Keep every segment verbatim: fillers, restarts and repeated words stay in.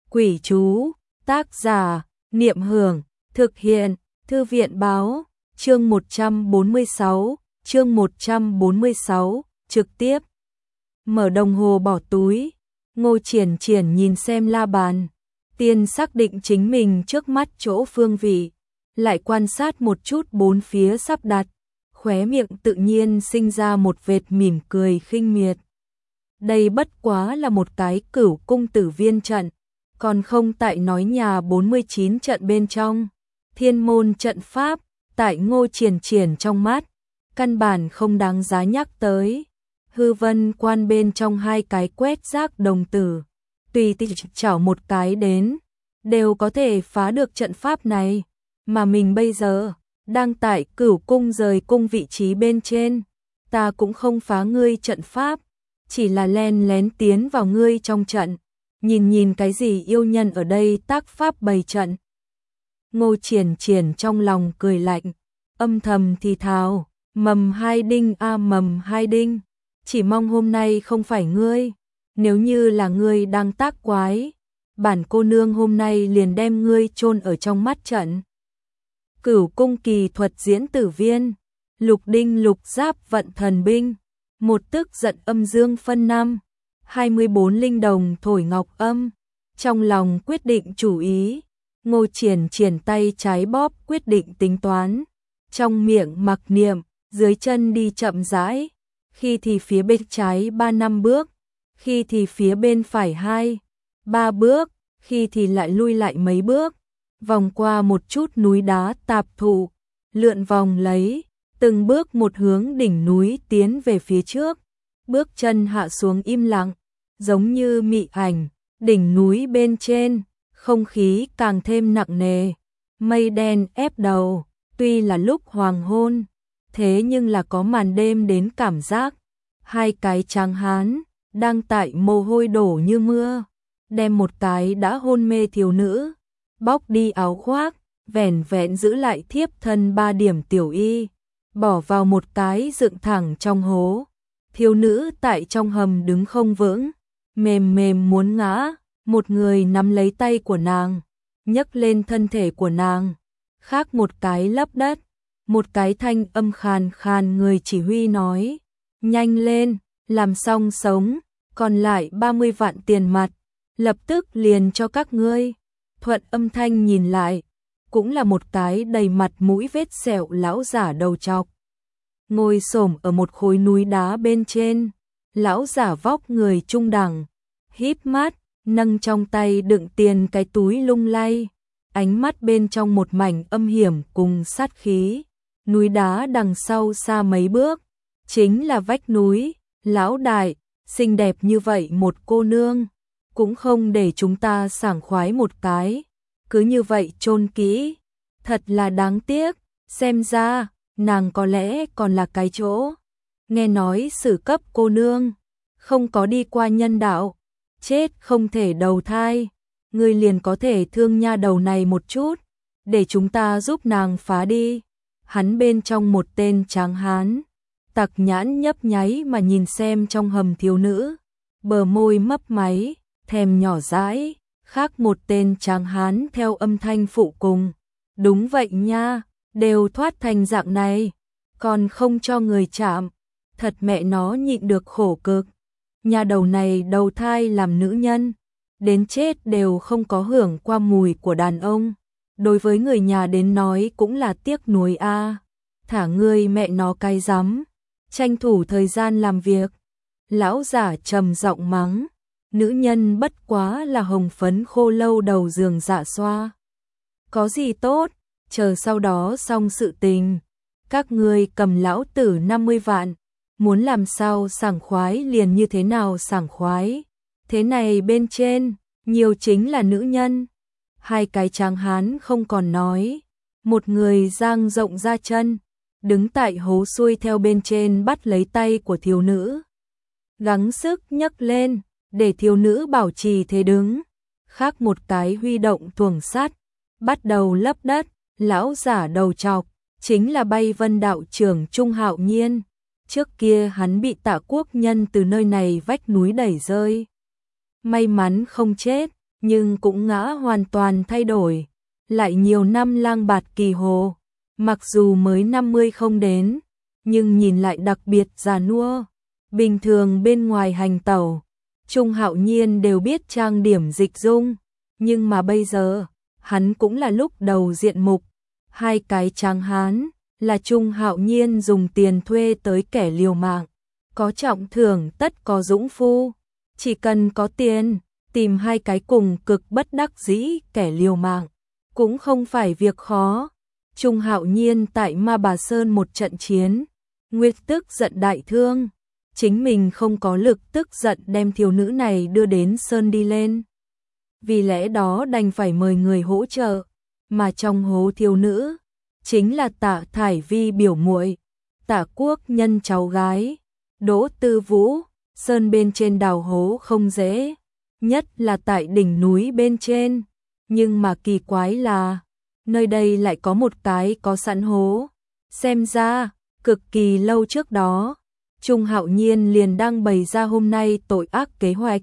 Quỷ chú, tác giả, Niệm Hưởng, thực hiện, Thư viện báo, chương một trăm bốn mươi sáu, chương một trăm bốn mươi sáu, trực tiếp. Mở đồng hồ bỏ túi, Ngô Triển Triển nhìn xem la bàn, tiên xác định chính mình trước mắt chỗ phương vị, lại quan sát một chút bốn phía sắp đặt, khóe miệng tự nhiên sinh ra một vệt mỉm cười khinh miệt. Đây bất quá là một cái Cửu Cung Tử Viên trận, còn không tại nói nhà bốn mươi chín trận bên trong. Thiên môn trận pháp, tại Ngô Triển Triển trong mắt, căn bản không đáng giá nhắc tới. Hư vân quan bên trong hai cái quét rác đồng tử, tùy tiện chảo một cái đến, đều có thể phá được trận pháp này. Mà mình bây giờ, đang tại Cửu Cung rời cung vị trí bên trên, ta cũng không phá ngươi trận pháp, chỉ là len lén tiến vào ngươi trong trận, nhìn nhìn cái gì yêu nhân ở đây tác pháp bày trận. Ngô Triển Triển trong lòng cười lạnh, âm thầm thì thào, mầm hai đinh a à, mầm hai đinh, chỉ mong hôm nay không phải ngươi, nếu như là ngươi đang tác quái, bản cô nương hôm nay liền đem ngươi chôn ở trong mắt trận. Cửu Cung kỳ thuật diễn tử viên, lục đinh lục giáp vận thần binh, một tức giận âm dương phân năm, hai mươi bốn linh đồng thổi ngọc âm, trong lòng quyết định chủ ý. Ngô Triển Triển tay trái bóp quyết định tính toán, trong miệng mặc niệm, dưới chân đi chậm rãi, khi thì phía bên trái ba năm bước, khi thì phía bên phải hai, ba bước, khi thì lại lui lại mấy bước, vòng qua một chút núi đá tạp thụ, lượn vòng lấy, từng bước một hướng đỉnh núi tiến về phía trước, bước chân hạ xuống im lặng, giống như mị ảnh, đỉnh núi bên trên. Không khí càng thêm nặng nề, mây đen ép đầu, tuy là lúc hoàng hôn, thế nhưng là có màn đêm đến cảm giác. Hai cái tráng hán, đang tại mồ hôi đổ như mưa, đem một cái đã hôn mê thiếu nữ, bóc đi áo khoác, vẻn vẹn giữ lại thiếp thân ba điểm tiểu y, bỏ vào một cái dựng thẳng trong hố. Thiếu nữ tại trong hầm đứng không vững, mềm mềm muốn ngã. Một người nắm lấy tay của nàng, nhấc lên thân thể của nàng, khác một cái lấp đất, một cái thanh âm khàn khàn người chỉ huy nói, nhanh lên, làm xong sống, còn lại ba mươi vạn tiền mặt, lập tức liền cho các ngươi. Thuận âm thanh nhìn lại, cũng là một cái đầy mặt mũi vết sẹo lão giả đầu trọc, ngồi xổm ở một khối núi đá bên trên. Lão giả vóc người trung đẳng, híp mắt, nâng trong tay đựng tiền cái túi lung lay, ánh mắt bên trong một mảnh âm hiểm cùng sát khí. Núi đá đằng sau xa mấy bước, chính là vách núi. Lão đại, xinh đẹp như vậy một cô nương, cũng không để chúng ta sảng khoái một cái, cứ như vậy chôn kỹ, thật là đáng tiếc. Xem ra, nàng có lẽ còn là cái chỗ. Nghe nói sử cấp cô nương, không có đi qua nhân đạo, chết không thể đầu thai, ngươi liền có thể thương nha đầu này một chút, để chúng ta giúp nàng phá đi. Hắn bên trong một tên tráng hán, tặc nhãn nhấp nháy mà nhìn xem trong hầm thiếu nữ, bờ môi mấp máy, thèm nhỏ dãi. Khác một tên tráng hán theo âm thanh phụ cùng, đúng vậy nha, đều thoát thành dạng này, còn không cho người chạm, thật mẹ nó nhịn được khổ cực. Nhà đầu này đầu thai làm nữ nhân, đến chết đều không có hưởng qua mùi của đàn ông. Đối với người nhà đến nói cũng là tiếc nuối a. À. Thả ngươi mẹ nó cay rắm, tranh thủ thời gian làm việc. Lão giả trầm giọng mắng, nữ nhân bất quá là hồng phấn khô lâu đầu giường dạ xoa. Có gì tốt, chờ sau đó xong sự tình, các ngươi cầm lão tử năm mươi vạn. Muốn làm sao sảng khoái liền như thế nào sảng khoái. Thế này bên trên, nhiều chính là nữ nhân. Hai cái tráng hán không còn nói. Một người dang rộng ra chân, đứng tại hố xuôi theo bên trên bắt lấy tay của thiếu nữ. Gắng sức nhấc lên, để thiếu nữ bảo trì thế đứng. Khác một cái huy động thuồng sắt, bắt đầu lấp đất. Lão giả đầu trọc, chính là Bay Vân đạo trưởng Trung Hạo Nhiên. Trước kia hắn bị Tạ Quốc Nhân từ nơi này vách núi đẩy rơi. May mắn không chết, nhưng cũng ngã hoàn toàn thay đổi. Lại nhiều năm lang bạt kỳ hồ, mặc dù mới năm mươi không đến, nhưng nhìn lại đặc biệt già nua. Bình thường bên ngoài hành tẩu, Trung Hạo Nhiên đều biết trang điểm dịch dung, nhưng mà bây giờ, hắn cũng là lúc đầu diện mục. Hai cái tráng hán là Trung Hạo Nhiên dùng tiền thuê tới kẻ liều mạng, có trọng thưởng tất có dũng phu, chỉ cần có tiền, tìm hai cái cùng cực bất đắc dĩ kẻ liều mạng, cũng không phải việc khó. Trung Hạo Nhiên tại Ma Bà Sơn một trận chiến, Nguyệt tức giận đại thương, chính mình không có lực tức giận đem thiếu nữ này đưa đến Sơn đi lên. Vì lẽ đó đành phải mời người hỗ trợ, mà trong hố thiếu nữ, chính là Tạ Thải Vi biểu muội, Tạ Quốc Nhân cháu gái, Đỗ Tư Vũ. Sơn bên trên đào hố không dễ, nhất là tại đỉnh núi bên trên, nhưng mà kỳ quái là, nơi đây lại có một cái có sẵn hố. Xem ra, cực kỳ lâu trước đó, Trung Hạo Nhiên liền đang bày ra hôm nay tội ác kế hoạch.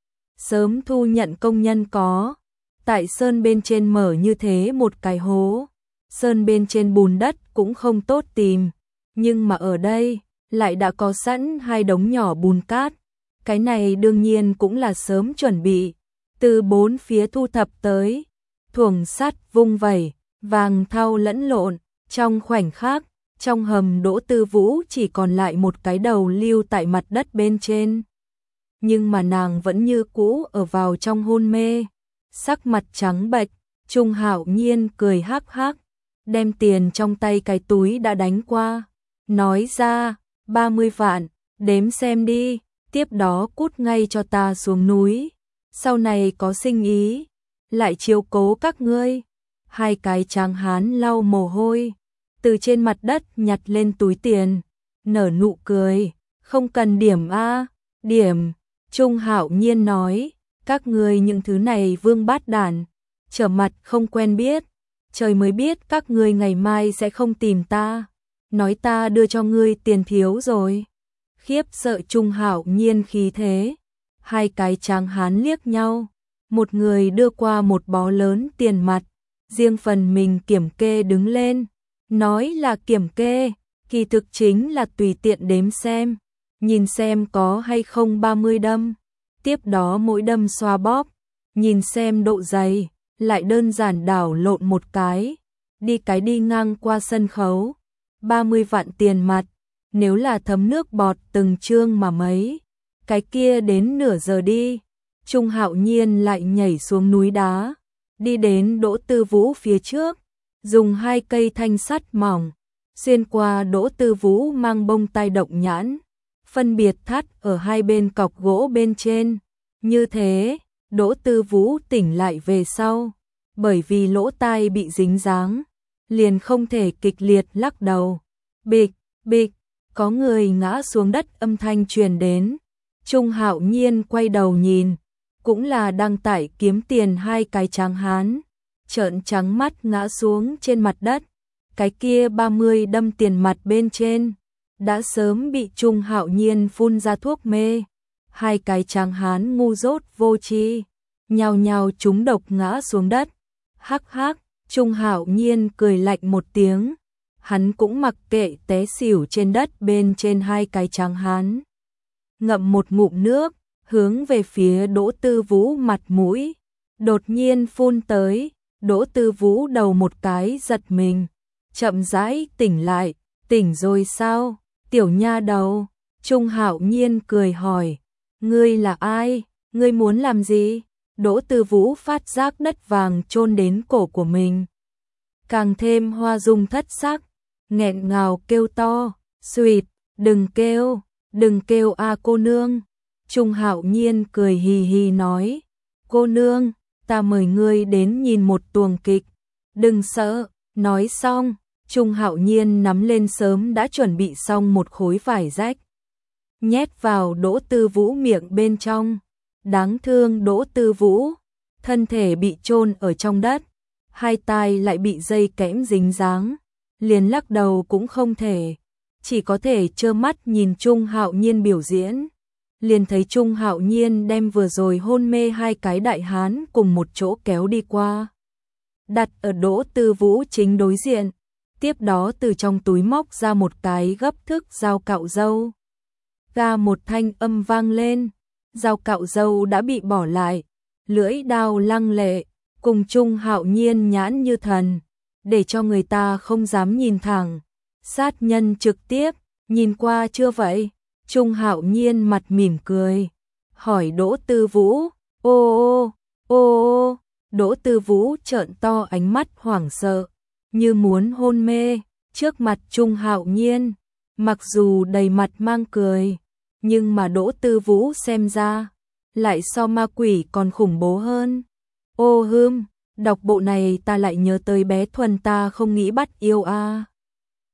Sớm thu nhận công nhân có, tại Sơn bên trên mở như thế một cái hố. Sơn bên trên bùn đất cũng không tốt tìm, nhưng mà ở đây, lại đã có sẵn hai đống nhỏ bùn cát. Cái này đương nhiên cũng là sớm chuẩn bị, từ bốn phía thu thập tới, thuồng sắt vung vẩy, vàng thau lẫn lộn, trong khoảnh khắc, trong hầm Đỗ Tư Vũ chỉ còn lại một cái đầu lưu tại mặt đất bên trên. Nhưng mà nàng vẫn như cũ ở vào trong hôn mê, sắc mặt trắng bệch. Trung Hạo Nhiên cười hắc hắc, đem tiền trong tay cái túi đã đánh qua, nói ra, ba mươi vạn, đếm xem đi, tiếp đó cút ngay cho ta xuống núi, sau này có sinh ý, lại chiếu cố các ngươi. Hai cái tráng hán lau mồ hôi, từ trên mặt đất nhặt lên túi tiền, nở nụ cười, không cần điểm a, điểm. Trung Hạo Nhiên nói, các ngươi những thứ này vương bát đản, trở mặt không quen biết, trời mới biết các ngươi ngày mai sẽ không tìm ta, nói ta đưa cho ngươi tiền thiếu rồi. Khiếp sợ Trung Hạo Nhiên khí thế, hai cái tráng hán liếc nhau, một người đưa qua một bó lớn tiền mặt, riêng phần mình kiểm kê đứng lên, nói là kiểm kê, kỳ thực chính là tùy tiện đếm xem, nhìn xem có hay không ba mươi đâm, tiếp đó mỗi đâm xoa bóp, nhìn xem độ dày, lại đơn giản đảo lộn một cái, đi cái đi ngang qua sân khấu, ba mươi vạn tiền mặt, nếu là thấm nước bọt từng trương mà mấy, cái kia đến nửa giờ đi. Trung Hạo Nhiên lại nhảy xuống núi đá, đi đến Đỗ Tư Vũ phía trước, dùng hai cây thanh sắt mỏng, xuyên qua Đỗ Tư Vũ mang bông tai động nhãn, phân biệt thắt ở hai bên cọc gỗ bên trên. Như thế, Đỗ Tư Vũ tỉnh lại về sau, bởi vì lỗ tai bị dính dáng, liền không thể kịch liệt lắc đầu. Bịch, bịch, có người ngã xuống đất âm thanh truyền đến. Trung Hạo Nhiên quay đầu nhìn, cũng là đang tải kiếm tiền hai cái tráng hán, trợn trắng mắt ngã xuống trên mặt đất. Cái kia ba mươi đâm tiền mặt bên trên, đã sớm bị Trung Hạo Nhiên phun ra thuốc mê. Hai cái tráng hán ngu dốt vô tri, nhào nhào trúng độc ngã xuống đất. Hắc hắc, Trung Hạo Nhiên cười lạnh một tiếng, hắn cũng mặc kệ té xỉu trên đất bên trên hai cái tráng hán. Ngậm một ngụm nước, hướng về phía Đỗ Tư Vũ mặt mũi, đột nhiên phun tới. Đỗ Tư Vũ đầu một cái giật mình, chậm rãi tỉnh lại. Tỉnh rồi sao, tiểu nha đầu? Trung Hạo Nhiên cười hỏi, ngươi là ai, ngươi muốn làm gì? Đỗ Tư Vũ phát giác đất vàng chôn đến cổ của mình, càng thêm hoa dung thất sắc, nghẹn ngào kêu to, "Xuyệt, đừng kêu, đừng kêu a cô nương." Trung Hạo Nhiên cười hì hì nói, "Cô nương, ta mời ngươi đến nhìn một tuồng kịch, đừng sợ." Nói xong, Trung Hạo Nhiên nắm lên sớm đã chuẩn bị xong một khối vải rách, nhét vào Đỗ Tư Vũ miệng bên trong. Đáng thương Đỗ Tư Vũ, thân thể bị chôn ở trong đất, hai tai lại bị dây kẽm dính dáng, liền lắc đầu cũng không thể, chỉ có thể trơ mắt nhìn Trung Hạo Nhiên biểu diễn. liền thấy Trung Hạo Nhiên đem vừa rồi hôn mê hai cái đại hán cùng một chỗ kéo đi qua, đặt ở Đỗ Tư Vũ chính đối diện, tiếp đó từ trong túi móc ra một cái gấp thức dao cạo râu. Ga một thanh âm vang lên, dao cạo râu đã bị bỏ lại, lưỡi đao lăng lệ, cùng Trung Hạo Nhiên nhãn như thần, để cho người ta không dám nhìn thẳng. Sát nhân trực tiếp, nhìn qua chưa vậy? Trung Hạo Nhiên mặt mỉm cười, hỏi Đỗ Tư Vũ, ô ô, ô ô, Đỗ Tư Vũ trợn to ánh mắt hoảng sợ, như muốn hôn mê, trước mặt Trung Hạo Nhiên, mặc dù đầy mặt mang cười, nhưng mà Đỗ Tư Vũ xem ra, lại so ma quỷ còn khủng bố hơn. Ô hưm, đọc bộ này ta lại nhớ tới bé Thuần ta không nghĩ bắt yêu a.